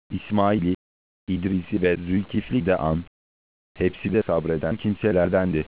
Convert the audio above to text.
İsmail'i, İdris'i ve Zülkifli de an. Hepsi de sabreden kimselerdendi.